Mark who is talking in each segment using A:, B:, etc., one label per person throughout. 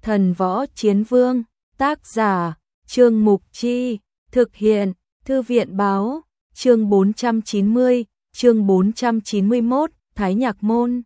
A: Thần Võ Chiến Vương, tác giả, Trương Mục Chi, thực hiện, Thư viện báo, chương 490, chương 491, Thái Nhạc Môn.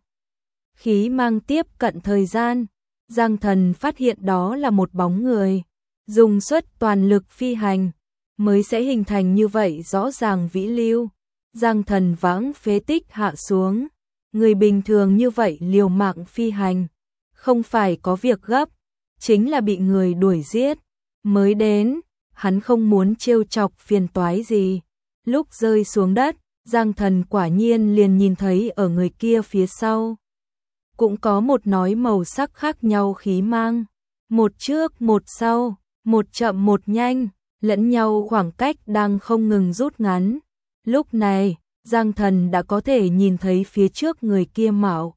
A: Khí mang tiếp cận thời gian, Giang Thần phát hiện đó là một bóng người, dùng suất toàn lực phi hành, mới sẽ hình thành như vậy rõ ràng vĩ lưu. Giang Thần vãng phế tích hạ xuống, người bình thường như vậy liều mạng phi hành, không phải có việc gấp, chính là bị người đuổi giết, mới đến, hắn không muốn trêu chọc phiền toái gì. Lúc rơi xuống đất, Giang Thần quả nhiên liền nhìn thấy ở người kia phía sau cũng có một nói màu sắc khác nhau khí mang, một trước một sau, một chậm một nhanh, lẫn nhau khoảng cách đang không ngừng rút ngắn. Lúc này, Giang Thần đã có thể nhìn thấy phía trước người kia mạo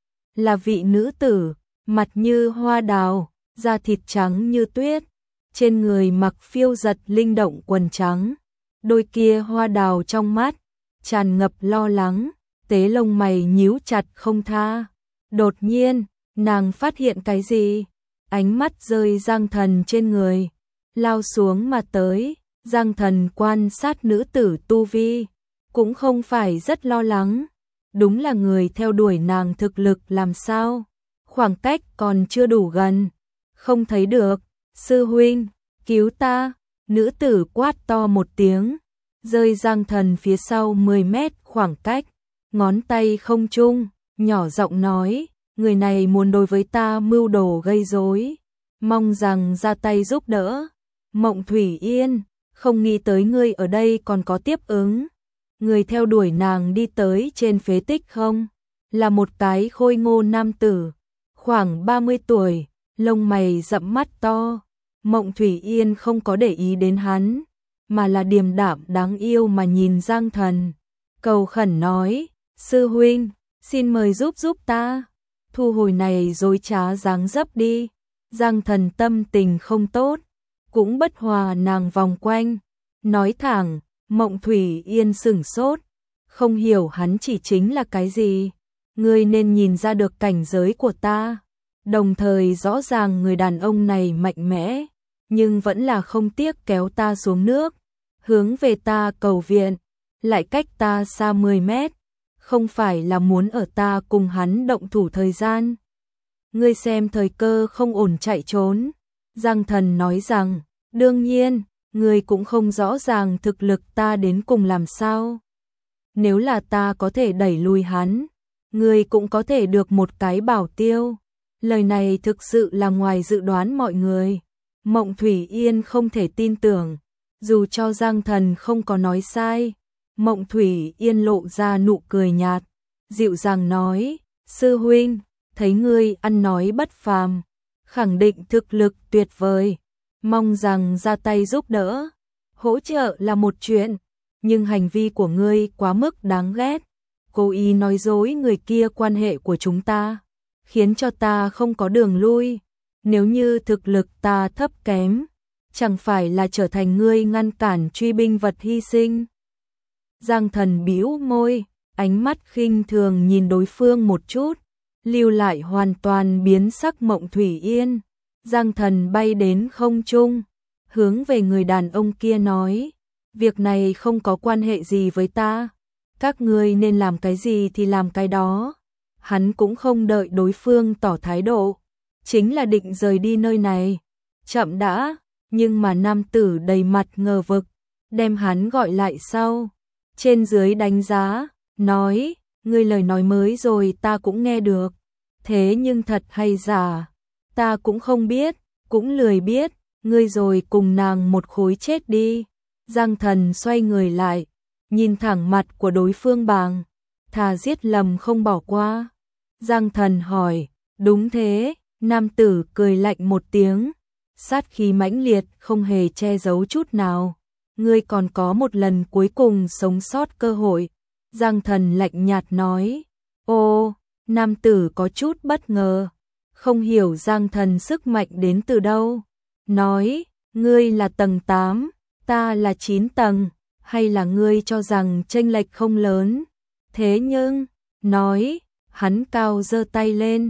A: là vị nữ tử, mặt như hoa đào, da thịt trắng như tuyết, trên người mặc phiêu giật linh động quần trắng, đôi kia hoa đào trong mắt tràn ngập lo lắng, tế lông mày nhíu chặt không tha. Đột nhiên, nàng phát hiện cái gì? Ánh mắt rơi Giang Thần trên người, lao xuống mà tới. Giang Thần quan sát nữ tử tu vi, cũng không phải rất lo lắng. Đúng là người theo đuổi nàng thực lực làm sao? Khoảng cách còn chưa đủ gần, không thấy được. Sư huynh, cứu ta! Nữ tử quát to một tiếng, rơi Giang Thần phía sau 10 mét khoảng cách, ngón tay không trung, nhỏ giọng nói, người này muốn đối với ta mưu đồ gây rối, mong rằng ra tay giúp đỡ. Mộng Thủy Yên, không nghĩ tới ngươi ở đây còn có tiếp ứng. Người theo đuổi nàng đi tới trên phế tích không? Là một cái khôi ngô nam tử, khoảng 30 tuổi, lông mày rậm mắt to. Mộng Thủy Yên không có để ý đến hắn, mà là điềm đạm đáng yêu mà nhìn Giang Thần, cầu khẩn nói, sư huynh, xin mời giúp ta, thu hồi này dối trá dáng dấp đi. Giang Thần tâm tình không tốt, cũng bất hòa nàng vòng quanh, nói thẳng. Mộng Thủy Yên sửng sốt, không hiểu hắn chỉ chính là cái gì. Ngươi nên nhìn ra được cảnh giới của ta, đồng thời rõ ràng người đàn ông này mạnh mẽ, nhưng vẫn là không tiếc kéo ta xuống nước, hướng về ta cầu viện, lại cách ta xa 10 mét, không phải là muốn ở ta cùng hắn động thủ thời gian. Ngươi xem thời cơ không ổn chạy trốn. Giang Thần nói rằng, đương nhiên, ngươi cũng không rõ ràng thực lực ta đến cùng làm sao. Nếu là ta có thể đẩy lùi hắn, ngươi cũng có thể được một cái bảo tiêu. Lời này thực sự là ngoài dự đoán mọi người. Mộng Thủy Yên không thể tin tưởng, dù cho Giang Thần không có nói sai. Mộng Thủy Yên lộ ra nụ cười nhạt, dịu dàng nói, sư huynh, thấy ngươi ăn nói bất phàm, khẳng định thực lực tuyệt vời, mong rằng ra tay giúp đỡ. Hỗ trợ là một chuyện, nhưng hành vi của ngươi quá mức đáng ghét, cố ý nói dối người kia quan hệ của chúng ta, khiến cho ta không có đường lui. Nếu như thực lực ta thấp kém, chẳng phải là trở thành ngươi ngăn cản truy binh vật hy sinh. Giang Thần bĩu môi, ánh mắt khinh thường nhìn đối phương một chút, lưu lại hoàn toàn biến sắc Mộng Thủy Yên. Giang Thần bay đến không trung, hướng về người đàn ông kia nói, việc này không có quan hệ gì với ta, các ngươi nên làm cái gì thì làm cái đó. Hắn cũng không đợi đối phương tỏ thái độ, chính là định rời đi nơi này. Chậm đã, nhưng mà nam tử đầy mặt ngờ vực, đem hắn gọi lại sau, trên dưới đánh giá, nói, ngươi lời nói mới rồi ta cũng nghe được, thế nhưng thật hay giả, ta cũng không biết, cũng lười biết, ngươi rồi cùng nàng một khối chết đi. Giang Thần xoay người lại, nhìn thẳng mặt của đối phương bằng, thà giết lầm không bỏ qua. Giang Thần hỏi, đúng thế. Nam tử cười lạnh một tiếng, sát khí mãnh liệt không hề che giấu chút nào. Ngươi còn có một lần cuối cùng sống sót cơ hội. Giang Thần lạnh nhạt nói. Ô, nam tử có chút bất ngờ, không hiểu Giang Thần sức mạnh đến từ đâu. Nói, ngươi là tầng 8, ta là 9 tầng, hay là ngươi cho rằng chênh lệch không lớn? Thế nhưng, nói, hắn cao giơ tay lên,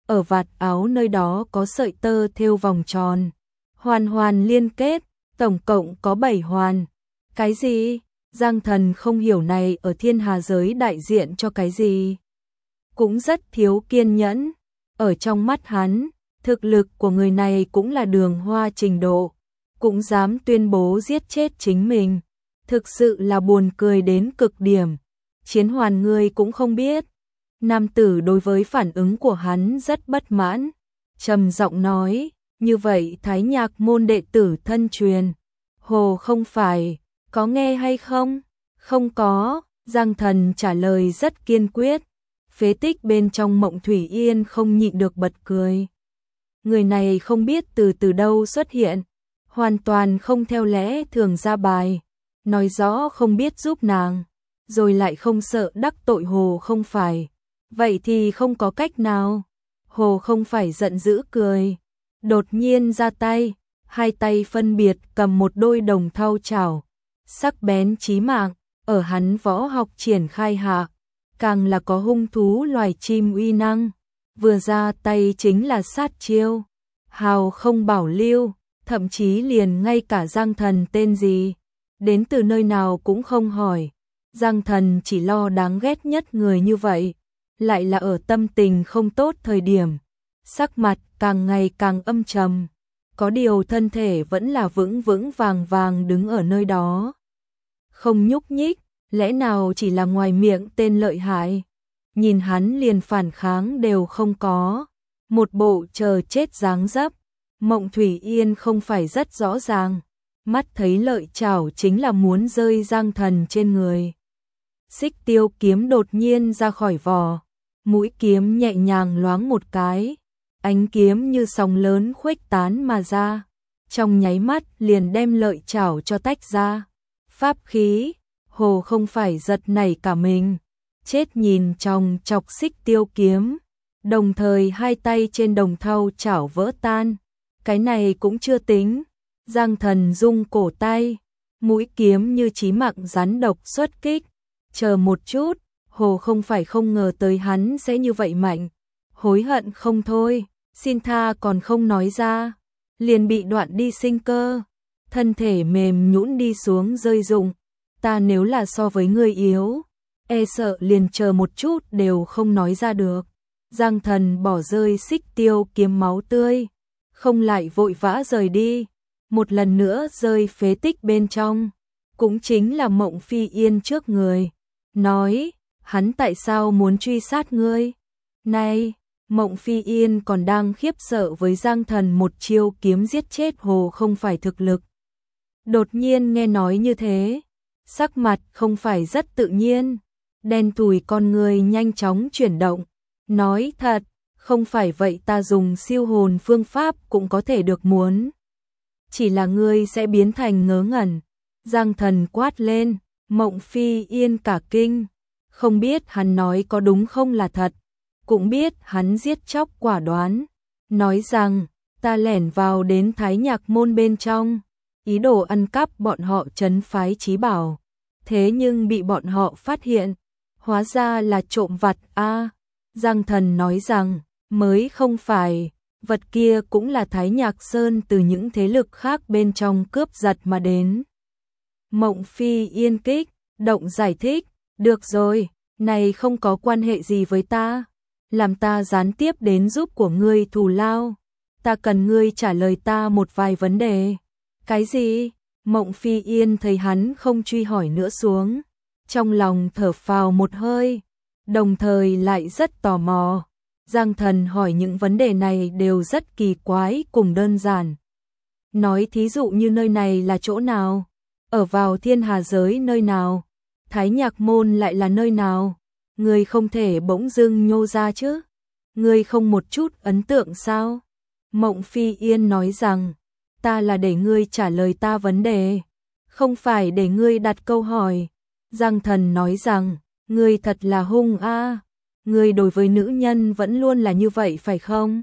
A: ở vạt áo nơi đó có sợi tơ thêu vòng tròn, hoàn hoàn liên kết, tổng cộng có 7 hoàn. Cái gì? Giang Thần không hiểu này ở thiên hà giới đại diện cho cái gì. Cũng rất thiếu kiên nhẫn. Ở trong mắt hắn, thực lực của người này cũng là đường hoa trình độ, cũng dám tuyên bố giết chết chính mình. Thực sự là buồn cười đến cực điểm. Chiến hoàn ngươi cũng không biết. Nam tử đối với phản ứng của hắn rất bất mãn, trầm giọng nói, như vậy Thái Nhạc môn đệ tử thân truyền, Hồ không phải, có nghe hay không? Không có, Giang Thần trả lời rất kiên quyết. Phế tích bên trong Mộng Thủy Yên không nhịn được bật cười. Người này không biết từ đâu xuất hiện, hoàn toàn không theo lẽ thường ra bài, nói rõ không biết giúp nàng, rồi lại không sợ đắc tội Hồ không phải. Vậy thì không có cách nào. Hồ không phải giận dữ cười, đột nhiên ra tay, hai tay phân biệt cầm một đôi đồng thau chảo, sắc bén chí mạng, ở hắn võ học triển khai hạ, càng là có hung thú loài chim uy năng, vừa ra tay chính là sát chiêu, hào không bảo lưu, thậm chí liền ngay cả Giang Thần tên gì, đến từ nơi nào cũng không hỏi. Giang Thần chỉ lo đáng ghét nhất người như vậy, lại là ở tâm tình không tốt thời điểm, sắc mặt càng ngày càng âm trầm, có điều thân thể vẫn là vững vững vàng vàng đứng ở nơi đó, không nhúc nhích. Lẽ nào chỉ là ngoài miệng tên lợi hại, nhìn hắn liền phản kháng đều không có, một bộ chờ chết dáng dấp. Mộng Thủy Yên không phải rất rõ ràng, mắt thấy lợi chảo chính là muốn rơi Giang Thần trên người. Xích tiêu kiếm đột nhiên ra khỏi vỏ, mũi kiếm nhẹ nhàng loáng một cái, ánh kiếm như sóng lớn khuếch tán mà ra, trong nháy mắt liền đem lợi chảo cho tách ra. Pháp khí. Hồ không phải giật nảy cả mình, chết nhìn trong chọc xích tiêu kiếm, đồng thời hai tay trên đồng thau chảo vỡ tan. Cái này cũng chưa tính, Giang Thần rung cổ tay, mũi kiếm như chí mạng rắn độc xuất kích. Chờ một chút, Hồ không phải không ngờ tới hắn sẽ như vậy mạnh, hối hận không thôi, xin tha còn không nói ra, liền bị đoạn đi sinh cơ, thân thể mềm nhũn đi xuống rơi rụng. Ta nếu là so với ngươi yếu, e sợ liền chờ một chút đều không nói ra được. Giang Thần bỏ rơi xích tiêu kiếm máu tươi, không lại vội vã rời đi, một lần nữa rơi phế tích bên trong, cũng chính là Mộng Phi Yên trước người, nói, hắn tại sao muốn truy sát ngươi? Này, Mộng Phi Yên còn đang khiếp sợ với Giang Thần một chiêu kiếm giết chết Hồ không phải thực lực. Đột nhiên nghe nói như thế, sắc mặt không phải rất tự nhiên, đen thui con người nhanh chóng chuyển động, nói thật, không phải vậy ta dùng siêu hồn phương pháp cũng có thể được muốn. Chỉ là ngươi sẽ biến thành ngớ ngẩn. Giang Thần quát lên, Mộng Phi Yên cả kinh, không biết hắn nói có đúng không là thật, cũng biết hắn giết chóc quả đoán, nói rằng, ta lẻn vào đến Thái Nhạc môn bên trong, ý đồ ăn cắp bọn họ trấn phái chí bảo, thế nhưng bị bọn họ phát hiện, hóa ra là trộm vặt a. Giang Thần nói rằng, mới không phải, vật kia cũng là Thái Nhạc Sơn từ những thế lực khác bên trong cướp giật mà đến. Mộng Phi Yên kích động giải thích, được rồi, này không có quan hệ gì với ta, làm ta gián tiếp đến giúp của ngươi thù lao, ta cần ngươi trả lời ta một vài vấn đề. Cái gì? Mộng Phi Yên thấy hắn không truy hỏi nữa xuống, trong lòng thở phào một hơi, đồng thời lại rất tò mò. Giang Thần hỏi những vấn đề này đều rất kỳ quái cùng đơn giản. Nói thí dụ như nơi này là chỗ nào? Ở vào thiên hà giới nơi nào? Thái Nhạc môn lại là nơi nào? Ngươi không thể bỗng dưng nhô ra chứ? Ngươi không một chút ấn tượng sao? Mộng Phi Yên nói rằng, ta là để ngươi trả lời ta vấn đề, không phải để ngươi đặt câu hỏi. Giang Thần nói rằng, ngươi thật là hung a, ngươi đối với nữ nhân vẫn luôn là như vậy phải không?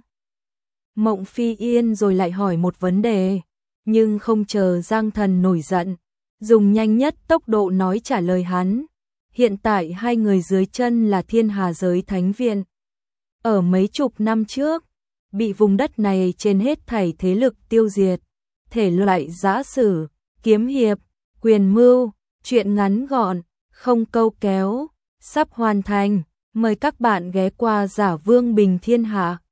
A: Mộng Phi Yên rồi lại hỏi một vấn đề, nhưng không chờ Giang Thần nổi giận, dùng nhanh nhất tốc độ nói trả lời hắn. Hiện tại hai người dưới chân là thiên hà giới thánh viện. ở mấy chục năm trước, bị vùng đất này trên hết thảy thế lực tiêu diệt. Thể loại giã sử, kiếm hiệp, quyền mưu, truyện ngắn gọn, không câu kéo, sắp hoàn thành. Mời các bạn ghé qua Giả Vương Bình Thiên Hạ.